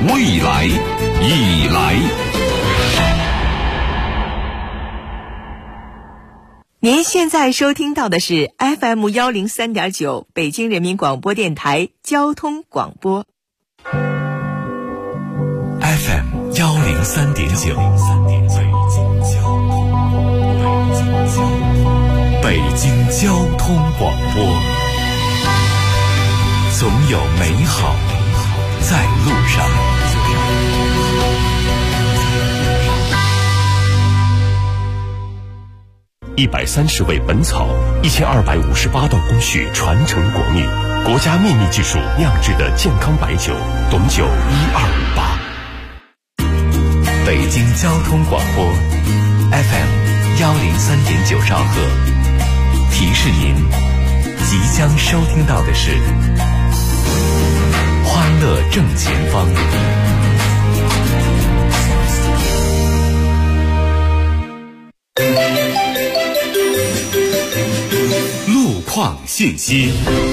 未来已来。 您现在收听到的是 FM 103.9北京人民广播电台交通广播。 FM 103.9，北京交通广播，总有美好在路上。130味本草，1258道工序传承国秘，国家秘密技术酿制的健康白酒，董酒1258。北京交通广播 FM 103.9兆赫，提示您即将收听到的是欢乐正前方。路况信息。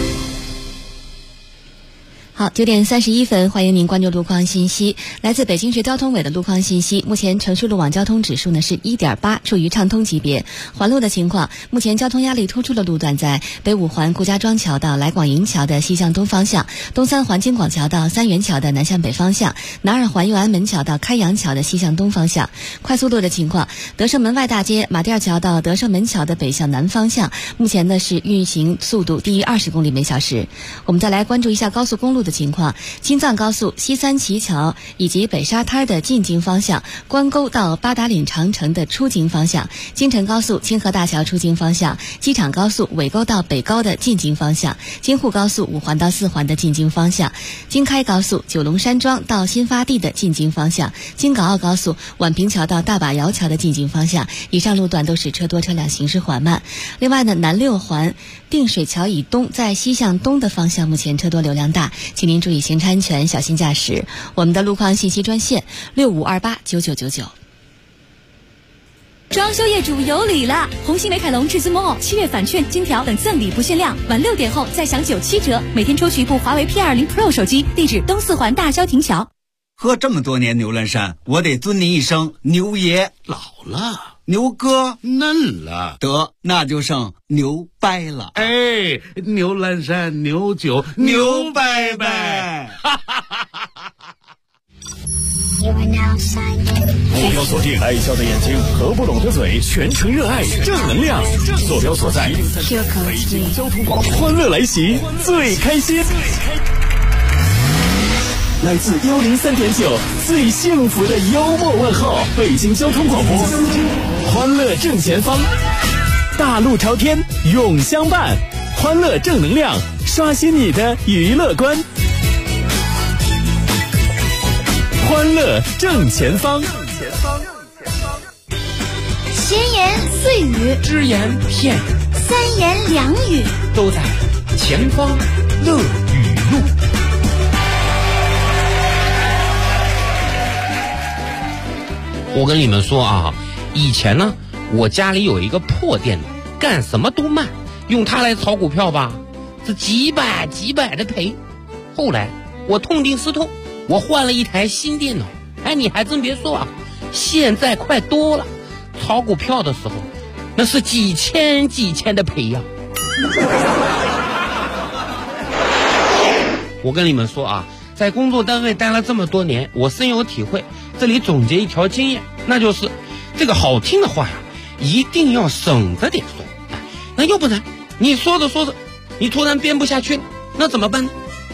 好，9点31分，欢迎您关注路况信息。来自北京市交通委的路况信息，目前城市路网交通指数呢是 1.8， 处于畅通级别。环路的情况，目前交通压力突出的路段在北五环顾家庄桥到来广营桥的西向东方向，东三环京广桥到三元桥的南向北方向，南二环右安门桥到开阳桥的西向东方向。快速路的情况，德胜门外大街马甸桥到德胜门桥的北向南方向，目前呢是运行速度低于20公里每小时。我们再来关注一下高速公路的情况，京藏高速西三旗桥以及北沙滩的进京方向，关沟到八达岭长城的出京方向，京承高速清河大桥出京方向，机场高速尾沟到北高的进京方向，京沪高速五环到四环的进京方向，京开高速九龙山庄到新发地的进京方向，京港澳高速宛平桥到大把窑桥的进京方向。以上路段都是车多车辆行驶缓慢。另外呢，南六环定水桥以东在西向东的方向目前车多流量大，请您注意行车安全，小心驾驶。我们的路况信息专线65289999。 装修业主有礼了！红星美凯龙至尊 Mall 7月返券、金条等赠礼不限量，晚6点后再享97折，每天抽取一部华为 P20 Pro 手机。地址东四环大萧亭桥。 喝这么多年牛栏山，我得尊您一声牛爷。 老了， 牛哥嫩了， 得那就剩牛掰了。 哎，牛栏山牛酒牛掰掰。 目标锁定爱笑的眼睛和不拢的嘴，全程热爱正能量。坐标所在北京交通广播，欢乐来袭，最开心。来自103.9最幸福的幽默问候，北京交通广播，欢乐正前方，大路朝天永相伴，欢乐正能量，刷新你的娱乐观。欢乐正前方， 闲言碎语， 只言片语， 三言两语， 都在前方乐语录。我跟你们说啊，以前呢，我家里有一个破电脑，干什么都慢，用它来炒股票吧，是几百的赔。后来我痛定思痛，我换了一台新电脑。哎，你还真别说啊，现在快多了，炒股票的时候那是几千的赔呀。我跟你们说啊，在工作单位待了这么多年，我深有体会。这里总结一条经验，那就是这个好听的话呀，一定要省着点说。那要不然你说着说着，你突然编不下去了，那怎么办呢？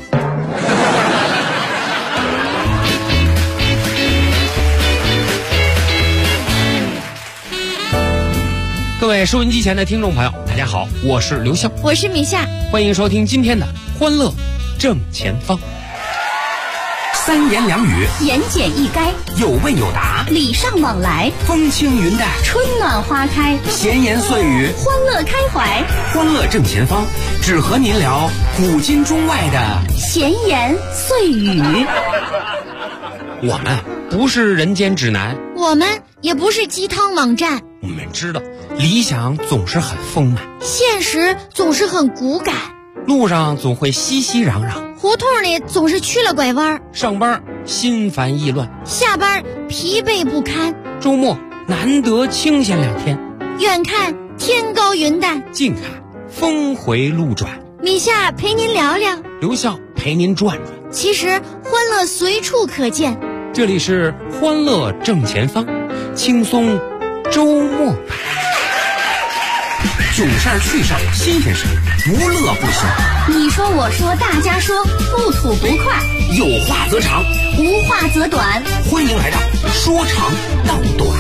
各位收音机前的听众朋友，大家好，我是刘笑， 我是米夏， 欢迎收听今天的欢乐正前方。 三言两语， 言简意赅， 有问有答， 礼尚往来， 风轻云淡， 春暖花开， 闲言碎语， 欢乐开怀。 欢乐正前方，只和您聊古今中外的闲言碎语。 我们不是人间指南， 我们也不是鸡汤网站， 我们知道理想总是很丰满， 现实总是很骨感， 路上总会熙熙攘攘， 胡同里总是曲了拐弯， 上班心烦意乱， 下班疲惫不堪， 周末难得清闲2天， 远看天高云淡， 近看峰回路转。 米夏陪您聊聊， 刘笑陪您转转。 其实欢乐随处可见， 这里是欢乐正前方，轻松周末版。 囧事儿趣事儿新鲜事儿，不乐不休。 你说我说大家说，不吐不快， 有话则长， 无话则短。 欢迎来到说长道短。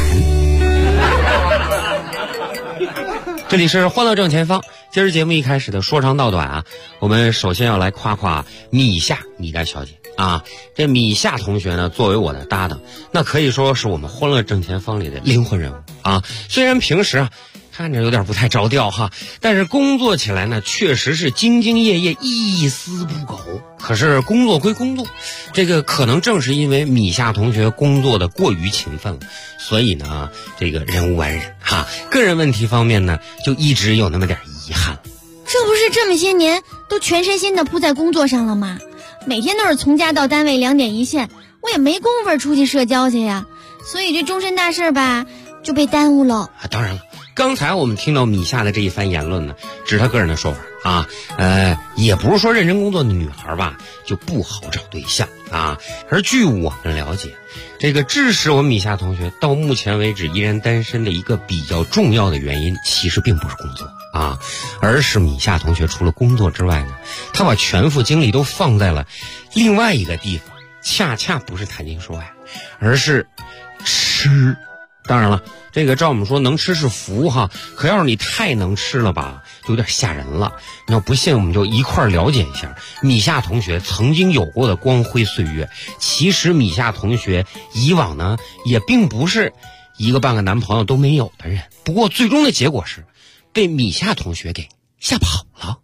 这里是欢乐正前方。今儿节目一开始的说长道短啊，我们首先要来夸夸米夏米代小姐啊。这米夏同学呢，作为我的搭档，那可以说是我们欢乐正前方里的灵魂人物啊。虽然平时啊看着有点不太着调哈，但是工作起来呢，确实是兢兢业业，一丝不苟。可是工作归工作，这个可能正是因为米夏同学工作的过于勤奋了，所以呢，这个人无完人哈。个人问题方面呢，就一直有那么点遗憾了。 这不是这么些年都全身心的扑在工作上了吗？每天都是从家到单位2点一线，我也没工夫出去社交去呀，所以这终身大事吧就被耽误了。 当然了，刚才我们听到米夏的这一番言论呢，只是他个人的说法啊，也不是说认真工作的女孩吧就不好找对象啊。而据我们了解，这个致使我们米夏同学到目前为止依然单身的一个比较重要的原因，其实并不是工作啊，而是米夏同学除了工作之外呢，他把全副精力都放在了另外一个地方，恰恰不是谈情说爱，而是吃。当然了，这个照我们说能吃是福哈，可要是你太能吃了吧，就有点吓人了。你要不信，我们就一块儿了解一下米夏同学曾经有过的光辉岁月。其实米夏同学以往呢，也并不是一个半个男朋友都没有的人，不过最终的结果是被米夏同学给吓跑了。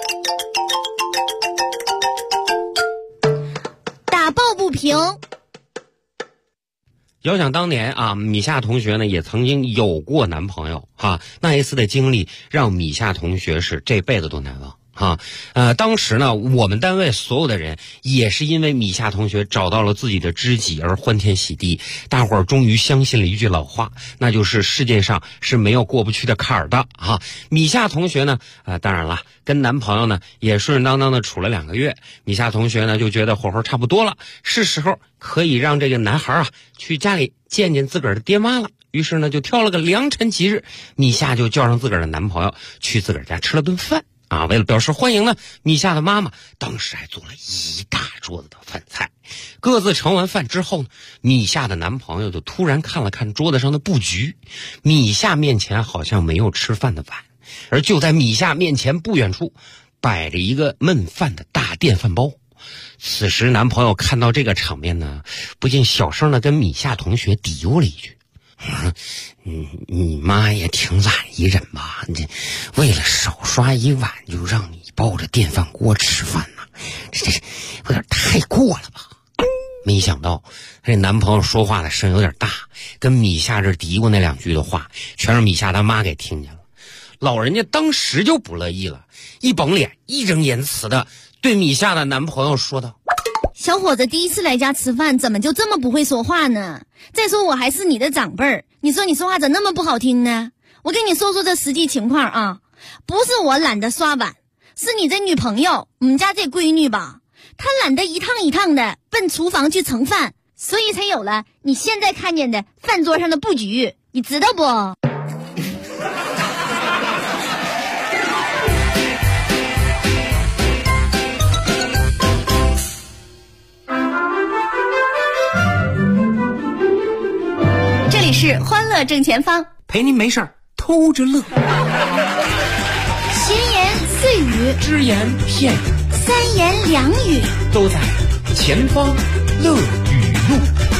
打抱不平。 遥想当年啊，米夏同学呢也曾经有过男朋友哈，那一次的经历让米夏同学是这辈子都难忘哈。当时呢，我们单位所有的人也是因为米夏同学找到了自己的知己而欢天喜地，大伙儿终于相信了一句老话，那就是世界上是没有过不去的坎儿的哈。米夏同学呢，当然了，跟男朋友呢也顺顺当当的处了2个月，米夏同学呢就觉得火候差不多了，是时候可以让这个男孩啊去家里见见自个儿的爹妈了。于是呢，就挑了个良辰吉日，米夏就叫上自个儿的男朋友去自个儿家吃了顿饭啊。为了表示欢迎呢，米夏的妈妈当时还做了一大桌子的饭菜。各自盛完饭之后呢，米夏的男朋友就突然看了看桌子上的布局，米夏面前好像没有吃饭的碗，而就在米夏面前不远处摆着一个焖饭的大电饭煲。此时男朋友看到这个场面呢，不禁小声的跟米夏同学嘀咕了一句，你妈也挺懒一人吧，这为了少刷一碗就让你抱着电饭锅吃饭呢，这有点太过了吧。没想到这男朋友说话的声有点大，跟米夏这嘀咕那2句的话全让米夏他妈给听见了。老人家当时就不乐意了，一绷脸义正言辞的对米夏的男朋友说道， 小伙子第一次来家吃饭，怎么就这么不会说话呢？再说我还是你的长辈儿，你说你说话怎么那么不好听呢？我跟你说说这实际情况啊，不是我懒得刷碗，是你这女朋友，我们家这闺女吧，她懒得一趟一趟的奔厨房去盛饭，所以才有了你现在看见的饭桌上的布局，你知道不？是欢乐正前方， 陪您没事儿偷着乐。 闲言碎语， 只言片语， 三言两语， 都在前方乐语录。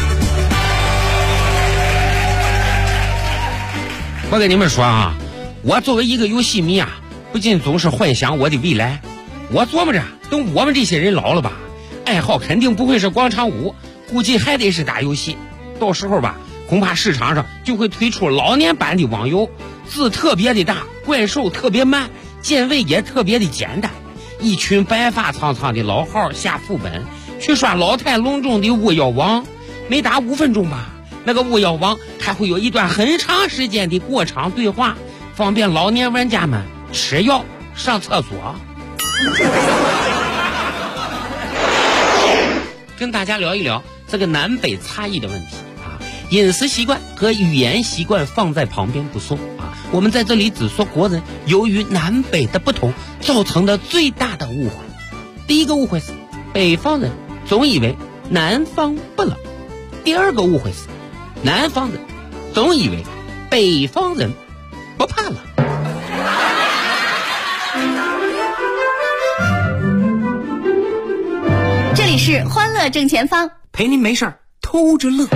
我跟你们说啊，我作为一个游戏迷啊，不仅总是幻想我的未来，我琢磨着等我们这些人老了吧，爱好肯定不会是广场舞，估计还得是打游戏。到时候吧，恐怕市场上就会推出老年版的网游，字特别的大，怪兽特别慢，键位也特别的简单。 一群白发苍苍的老号下副本去刷老态龙钟的巫妖王，没达5分钟吧，那个巫妖王还会有一段很长时间的过场对话，方便老年玩家们吃药上厕所。跟大家聊一聊这个南北差异的问题啊，饮食习惯和语言习惯放在旁边不说啊，我们在这里只说国人由于南北的不同造成的最大的误会。第一个误会是北方人总以为南方不冷，第二个误会是南方人总以为北方人不怕冷。 这里是欢乐正前方， 陪您没事儿偷着乐。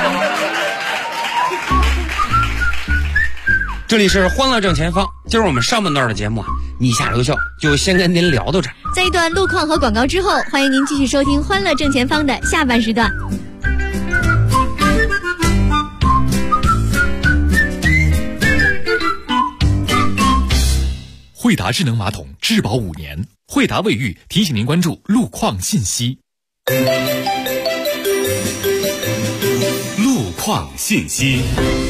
这里是欢乐正前方，今儿我们上半段的节目啊，你下留校就先跟您聊到这儿。 在一段路况和广告之后，欢迎您继续收听欢乐正前方的下半时段。 惠达智能马桶质保5年，惠达卫浴提醒您关注路况信息。路况信息。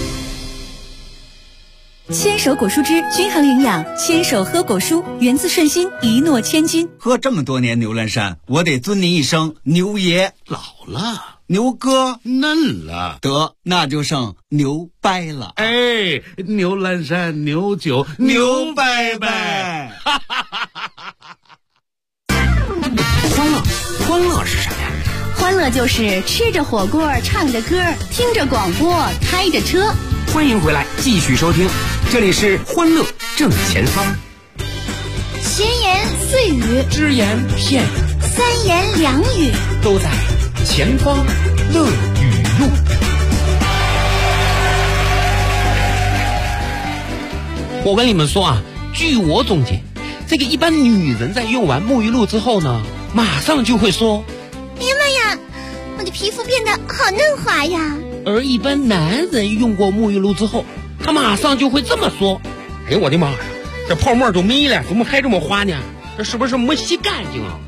牵手果蔬汁均衡营养，牵手喝果蔬，源自顺心，一诺千金。 喝这么多年牛栏山，我得尊您一声牛爷。 老了， 牛哥嫩了， 得那就剩牛掰了。 哎，牛栏山牛酒牛掰掰。 欢乐是什么呀？ 欢乐就是吃着火锅，唱着歌，听着广播，开着车。 欢迎回来，继续收听，这里是欢乐正前方。 闲言碎语， 只言片语， 三言两语， 都在前方乐语录。我跟你们说啊，据我总结，这个一般女人在用完沐浴露之后呢，马上就会说：“ 哎呀妈呀，我的皮肤变得好嫩滑呀。” 而一般男人用过沐浴露之后，他马上就会这么说：“哎呦我的妈呀，这泡沫都没了，怎么还这么滑呢？这是不是没洗干净啊？”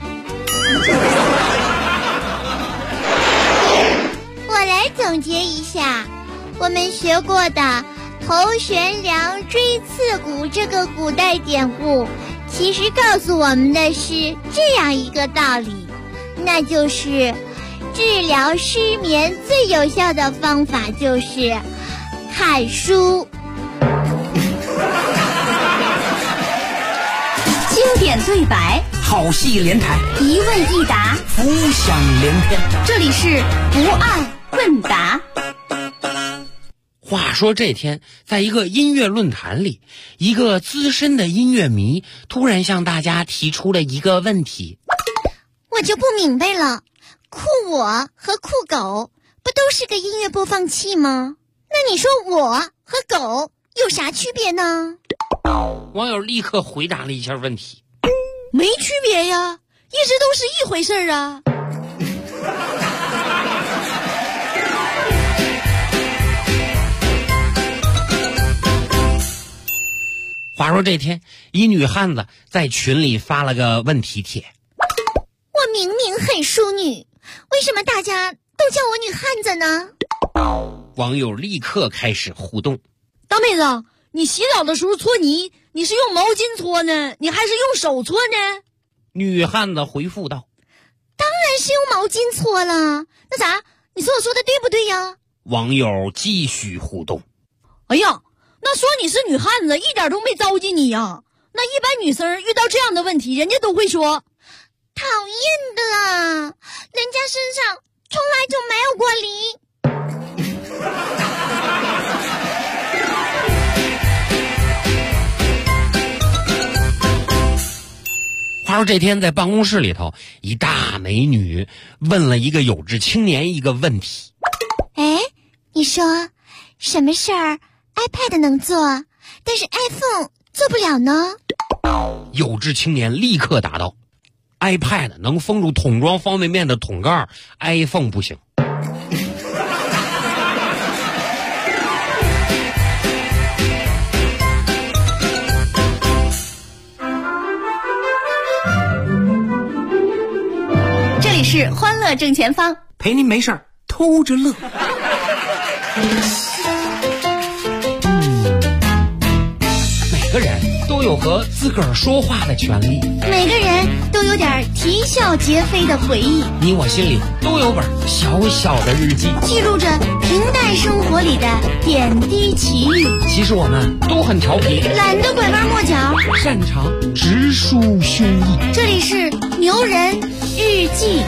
我来总结一下，我们学过的头悬梁锥刺股这个古代典故，其实告诉我们的是这样一个道理，那就是治疗失眠最有效的方法就是看书。 经典对白， 好戏连台， 一问一答， 浮想联翩。 这里是不二问答。 话说这天，在一个音乐论坛里，一个资深的音乐迷突然向大家提出了一个问题： 我就不明白了，酷我和酷狗不都是个音乐播放器吗？那你说我和狗有啥区别呢？ 网友立刻回答了一下问题： 没区别呀，一直都是一回事儿啊。 话说这天，一女汉子在群里发了个问题帖： 我明明很淑女，为什么大家都叫我女汉子呢？ 网友立刻开始互动： 大妹子，你洗澡的时候搓泥，你是用毛巾搓呢，你还是用手搓呢？ 女汉子回复道： 当然是用毛巾搓了。那啥，你说我说的对不对呀？ 网友继续互动： 哎呀，那说你是女汉子一点都没糟践你呀。那一般女生遇到这样的问题，人家都会说讨厌的啊，人家身上从来就没有过梨。 话说这天在办公室里头，一大美女问了一个有志青年一个问题： 哎，你说什么事儿 iPad 能做，但是 iPhone 做不了呢？ 有志青年立刻答道：iPad 能封住桶装方便面的桶盖， iPhone 不行。 是欢乐正前方， 陪您没事儿偷着乐。 每个人都有和自个儿说话的权利， 每个人都有点啼笑皆非的回忆， 你我心里都有本小小的日记， 记录着平淡生活里的点滴奇遇。 其实我们都很调皮， 懒得拐弯抹角， 擅长直抒胸臆。 这里是牛人日记。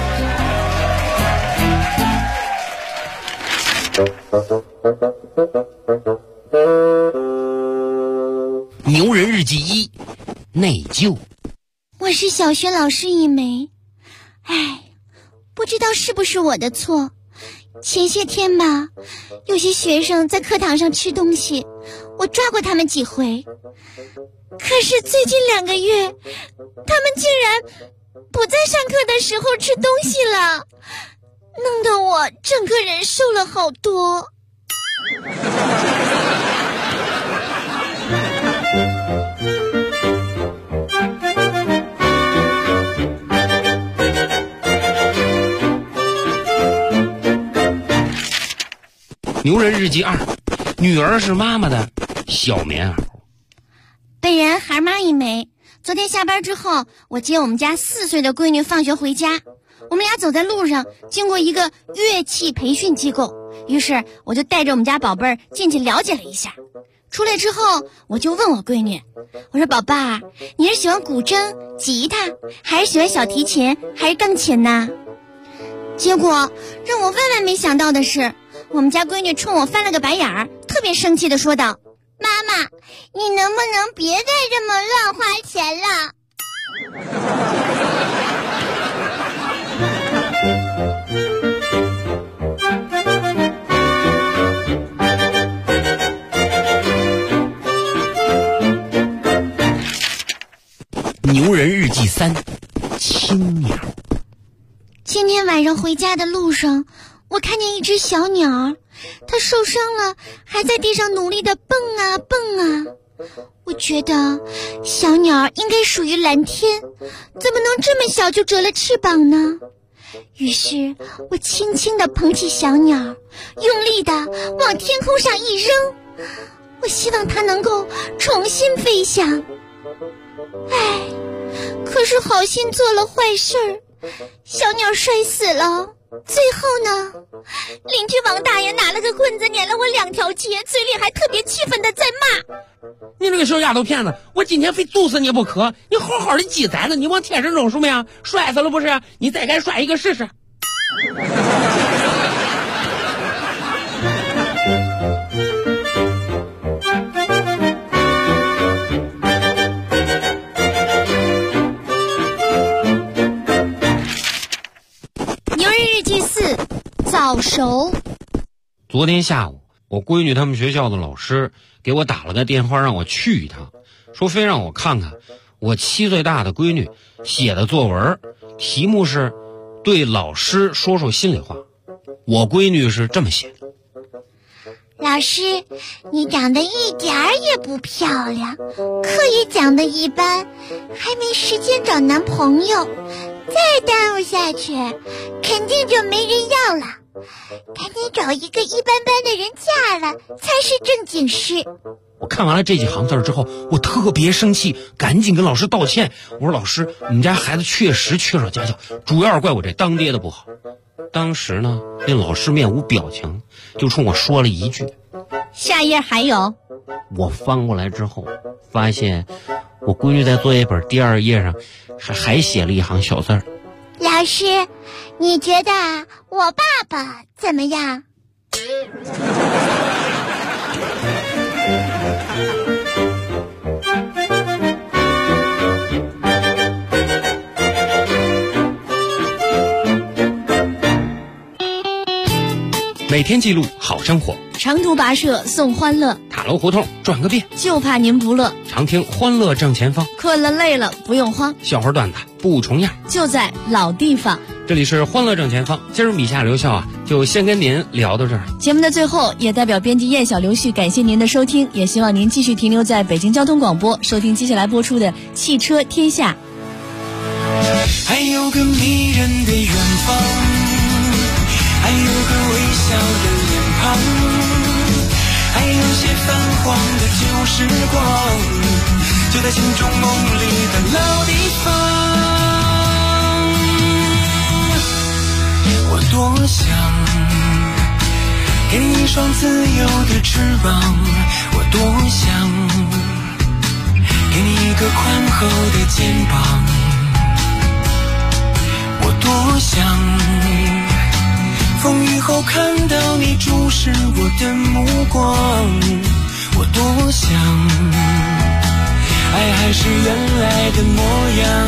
牛人日记1：内疚。 我是小学老师一枚，不知道是不是我的错。前些天吧，有些学生在课堂上吃东西，我抓过他们几回。可是最近2个月，他们竟然不在上课的时候吃东西了，弄得我整个人瘦了好多。 牛人日记2：女儿是妈妈的小棉袄。 本人孩妈一枚。昨天下班之后，我接我们家4岁的闺女放学回家，我们俩走在路上，经过一个乐器培训机构，于是我就带着我们家宝贝儿进去了解了一下。出来之后，我就问我闺女，我说宝贝儿，你是喜欢古筝、吉他，还是喜欢小提琴，还是钢琴呢？结果让我万万没想到的是，我们家闺女冲我翻了个白眼儿，特别生气地说道：妈妈，你能不能别再这么乱花钱了？ 牛人日记3：青鸟。 今天晚上回家的路上，我看见一只小鸟，它受伤了，还在地上努力地蹦啊蹦啊。我觉得小鸟应该属于蓝天，怎么能这么小就折了翅膀呢？于是我轻轻地捧起小鸟，用力地往天空上一扔，我希望它能够重新飞翔。可是好心做了坏事儿，小鸟摔死了。最后呢，邻居王大爷拿了个棍子撵了我2条街，嘴里还特别气愤的在骂： 你那个小丫头片子，我今天非揍死你不可！你好好的鸡崽子，你往天上扔什么呀？摔死了不是？你再敢摔一个试试！ 早熟。 昨天下午，我闺女他们学校的老师给我打了个电话，让我去一趟，说非让我看看我7岁大的闺女写的作文，题目是对老师说说心里话。我闺女是这么写的： 老师，你长得一点儿也不漂亮，课也讲得一般，还没时间找男朋友，再耽误下去肯定就没人要了，赶紧找一个一般般的人嫁了才是正经事。 我看完了这几行字之后，我特别生气，赶紧跟老师道歉。我说老师，我们家孩子确实缺少家教，主要是怪我这当爹的不好。当时呢，那老师面无表情，就冲我说了一句： 下页还有。 我翻过来之后，发现我闺女在作业本第2页上还写了一行小字儿： 老师，你觉得我爸爸怎么样？ 每天记录好生活， 长途跋涉送欢乐， 塔楼胡同转个遍， 就怕您不乐。 常听欢乐正前方， 困了累了不用慌， 笑话段子不重样， 就在老地方。 这里是欢乐正前方，今儿米夏留校就先跟您聊到这儿。 节目的最后，也代表编辑燕小刘旭感谢您的收听，也希望您继续停留在北京交通广播，收听接下来播出的《汽车天下》。 还有个迷人的远方，还有个微笑的脸庞，还有些泛黄的旧时光，就在心中梦里的老地方。我多想给你一双自由的翅膀，我多想给你一个宽厚的肩膀，我多想风雨后看到你注视我的目光，我多想爱还是原来的模样，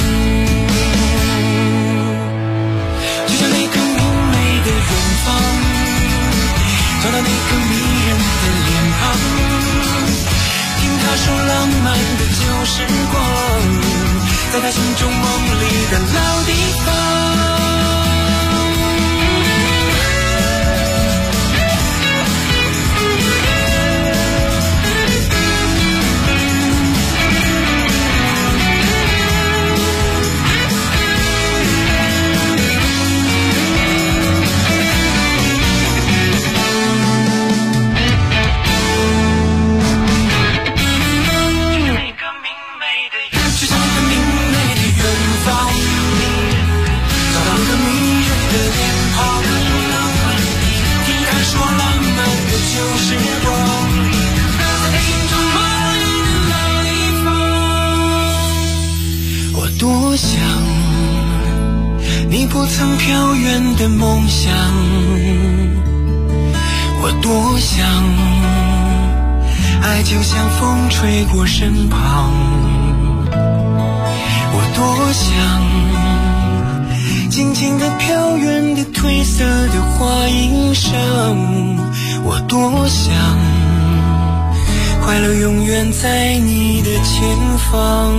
就像那个明媚的远方，找到那个迷人的脸庞，听他说浪漫的旧时光，在他心中梦里的老地方。多想你不曾飘远的梦想，我多想爱就像风吹过身旁，我多想静静地飘远的褪色的花衣裳，我多想快乐永远在你的前方。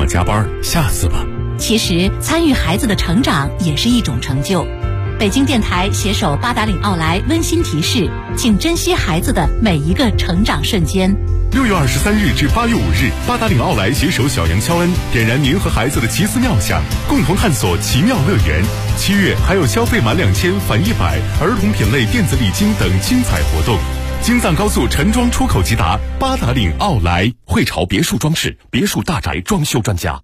加班，下次吧。 其实参与孩子的成长也是一种成就。北京电台携手八达岭奥莱温馨提示，请珍惜孩子的每一个成长瞬间。 6月23日至8月5日，八达岭奥莱携手小杨肖恩，点燃您和孩子的奇思妙想，共同探索奇妙乐园。7月还有消费满2000返100，儿童品类电子礼金等精彩活动。京藏高速陈庄出口即达，八达岭奥莱。汇潮别墅装饰，别墅大宅装修专家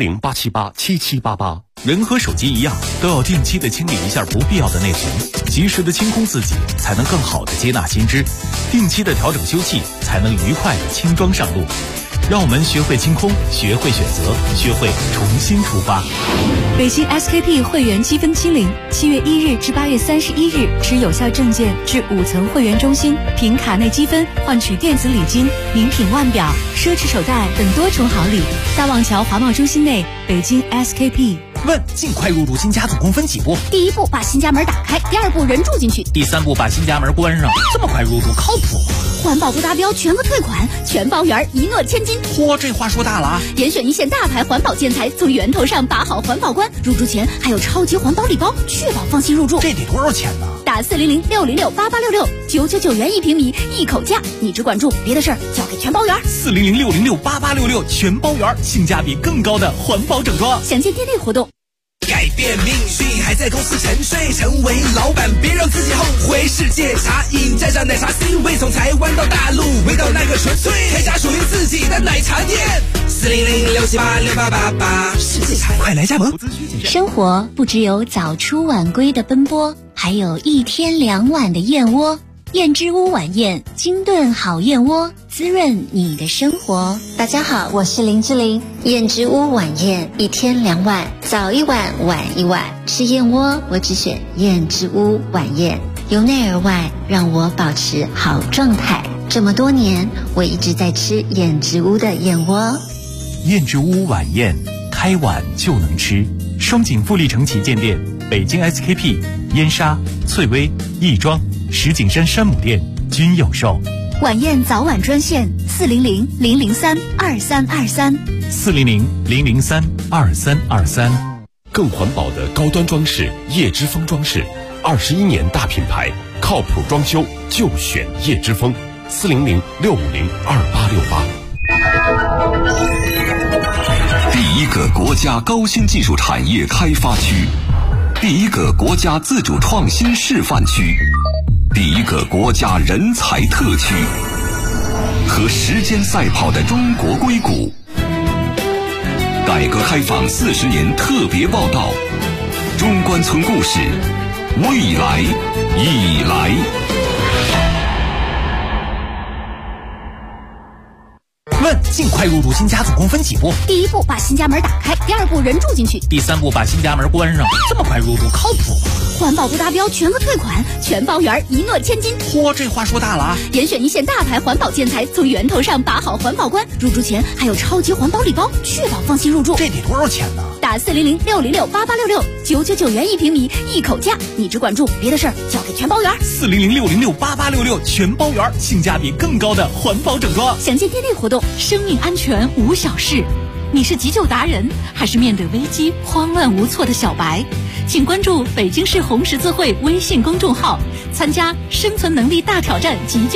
，400-878-7788。 人和手机一样，都要定期的清理一下不必要的内存，及时的清空自己，才能更好的接纳新知；定期的调整修葺，才能愉快的轻装上路。让我们学会清空，学会选择，学会重新出发。 北京 SKP 会员积分清零，7月1日至8月31日，持有效证件至5层会员中心，凭卡内积分换取电子礼金、名品腕表、奢侈手袋等多重好礼。大望桥华贸中心内，北京 SKP。 问：尽快入住新家总共分几步？ 第一步把新家门打开，第二步人住进去， 第三步把新家门关上。这么快入住靠谱吗？ 环保不达标全额退款，全包圆，一诺千金。 嚯，这话说大了啊！ 严选一线大牌环保建材，从源头上把好环保关。入住前还有超级环保礼包，确保放心入住。 这得多少钱呢？ 打400-606-8866，999元1平米，一口价。你只管住，别的事儿交给全包圆。 400-606-8866，全包圆，性价比更高的环保整装。 详见店内活动。 改变命运还在公司沉睡，成为老板别让自己后悔。世界茶饮沾上奶茶 C 位，从台湾到大陆，味道那个纯粹，开家属于自己的奶茶店。400-678-6888，世界茶快来加盟。 生活不只有早出晚归的奔波，还有1天2碗的燕窝。燕之屋晚宴，精炖好燕窝，滋润你的生活。大家好，我是林志玲。燕之屋晚宴1天2碗，早1碗晚1碗。吃燕窝我只选燕之屋晚宴，由内而外让我保持好状态。这么多年，我一直在吃燕之屋的燕窝。 燕之屋晚宴，开碗就能吃。双井富力城旗舰店、北京 SKP、燕莎、翠微、亦庄、石景山山姆店均有售。 晚宴早晚专线400-003-2323。 400-003-2323。 更环保的高端装饰，叶之峰装饰，21年大品牌，靠谱装修就选叶之峰。400-650-2868。 第一个国家高新技术产业开发区，第一个国家自主创新示范区，第一个国家人才特区，和时间赛跑的中国硅谷。改革开放40年特别报道，中关村故事，未来已来。 问：尽快入住新家总共分几步？ 第一步把新家门打开，第二步人住进去， 第三步把新家门关上。这么快入住靠谱吗？ 环保不达标全额退款，全包圆，一诺千金。 嚯，这话说大了啊！ 严选一线大牌环保建材，从源头上把好环保关。入住前还有超级环保礼包，确保放心入住。 这得多少钱呢？ 打400-606-8866，999元1平米，一口价。你只管住，别的事儿交给全包圆。 400-606-8866，全包圆，性价比更高的环保整装。 详见店内活动。 生命安全无小事，你是急救达人，还是面对危机慌乱无措的小白？请关注北京市红十字会微信公众号，参加生存能力大挑战急救